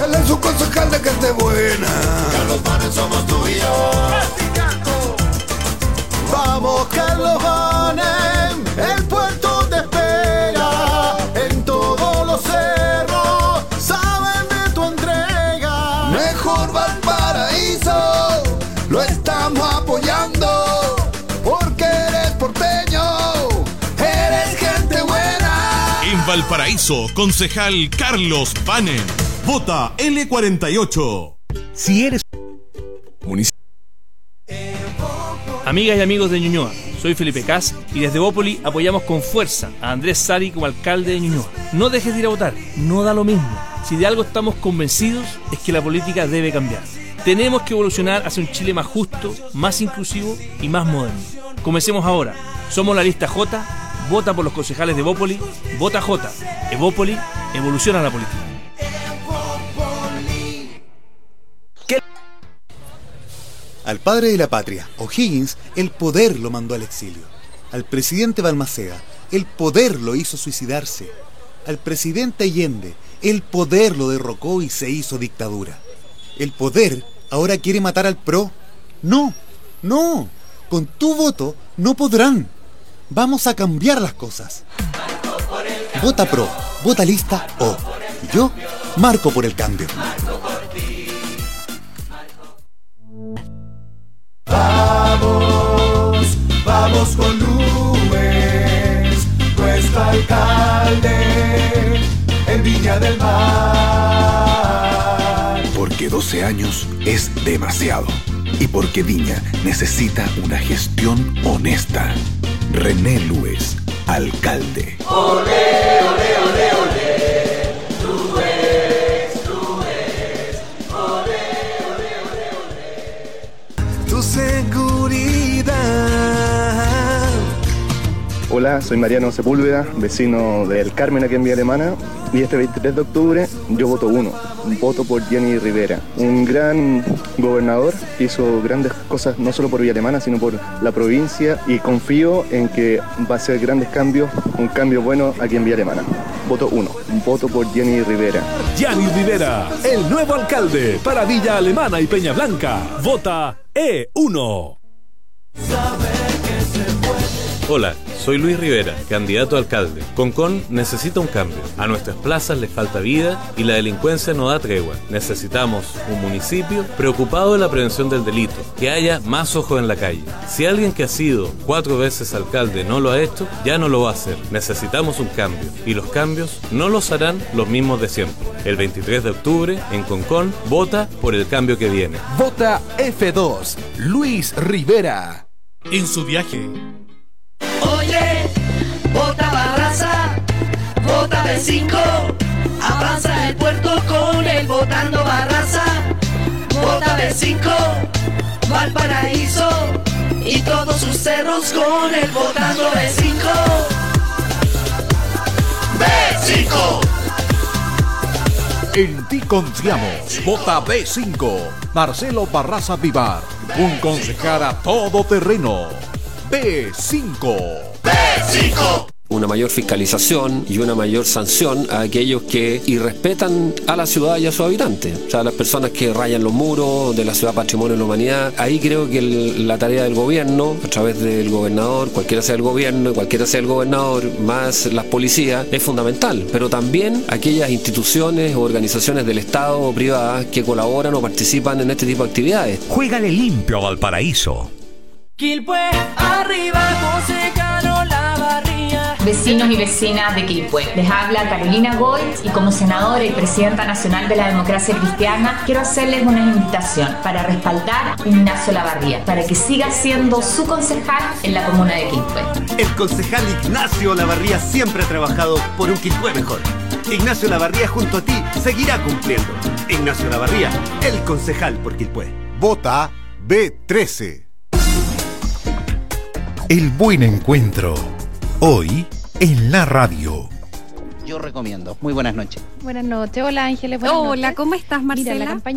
Dale a su concejal de que esté buena. Carlos Vanen somos tú y yo. Vamos Carlos Vanen, el puerto te espera. En todos los cerros saben de tu entrega. Mejor Valparaíso, lo estamos apoyando. Porque eres porteño, eres gente buena. En Valparaíso, concejal Carlos Vanen. Vota L48. Si eres Amigas y amigos de Ñuñoa, soy Felipe Cas y desde Bópoli apoyamos con fuerza a Andrés Sari como alcalde de Ñuñoa. No dejes de ir a votar, no da lo mismo. Si de algo estamos convencidos es que la política debe cambiar. Tenemos que evolucionar hacia un Chile más justo, más inclusivo y más moderno. Comencemos ahora. Somos la lista J. Vota por los concejales de Bópoli. Vota J. Bópoli evoluciona la política. Al padre de la patria, O'Higgins, el poder lo mandó al exilio. Al presidente Balmaceda, el poder lo hizo suicidarse. Al presidente Allende, el poder lo derrocó y se hizo dictadura. El poder ahora quiere matar al PRO. No, no, con tu voto no podrán. Vamos a cambiar las cosas. Vota PRO, vota lista O. Y yo marco por el cambio. Vamos, vamos con Luis, nuestro alcalde en Viña del Mar. Porque 12 años es demasiado. Y porque Viña necesita una gestión honesta. René Lues, alcalde. Olé, olé, olé, olé. Tu seguridad. Hola, soy Mariano Sepúlveda, vecino del Carmen aquí en Villa Alemana, y este 23 de octubre yo voto voto por Jenny Rivera, un gran gobernador que hizo grandes cosas no solo por Villa Alemana sino por la provincia, y confío en que va a hacer grandes cambios, un cambio bueno aquí en Villa Alemana. Voto por Jenny Rivera. Jenny Rivera, el nuevo alcalde para Villa Alemana y Peña Blanca. Vota E1. Hola, soy Luis Rivera, candidato a alcalde. Concón necesita un cambio. A nuestras plazas les falta vida y la delincuencia no da tregua. Necesitamos un municipio preocupado de la prevención del delito, que haya más ojos en la calle. Si alguien que ha sido 4 veces alcalde no lo ha hecho, ya no lo va a hacer. Necesitamos un cambio, y los cambios no los harán los mismos de siempre. El 23 de octubre, en Concón, vota por el cambio que viene. Vota F2, Luis Rivera. En su viaje. Oye, vota Barraza, vota B5, avanza el puerto con el votando Barraza, vota B5, Valparaíso y todos sus cerros con el votando B5. B5. En ti confiamos. Vota B5. Marcelo Barraza Vivar, un concejal a todo terreno. B5. B5. Una mayor fiscalización y una mayor sanción a aquellos que irrespetan a la ciudad y a sus habitantes. O sea, las personas que rayan los muros de la ciudad patrimonio de la humanidad. Ahí creo que la tarea del gobierno, a través del gobernador, cualquiera sea el gobierno, cualquiera sea el gobernador, más las policías, es fundamental. Pero también aquellas instituciones o organizaciones del Estado o privadas que colaboran o participan en este tipo de actividades. Juégale limpio a Valparaíso. Quilpué, arriba, concejal Olavarría. Vecinos y vecinas de Quilpué, les habla Carolina Goy y como senadora y presidenta nacional de la democracia cristiana quiero hacerles una invitación para respaldar a Ignacio Olavarría para que siga siendo su concejal en la comuna de Quilpué. El concejal Ignacio Olavarría siempre ha trabajado por un Quilpué mejor. Ignacio Olavarría junto a ti seguirá cumpliendo. Ignacio Olavarría, el concejal por Quilpué. Vota B13. El buen encuentro. Hoy en la radio. Yo recomiendo. Muy buenas noches. Buenas noches. Hola Ángeles. Buenas noches. Hola, ¿cómo estás, Marcela? Mira, la campaña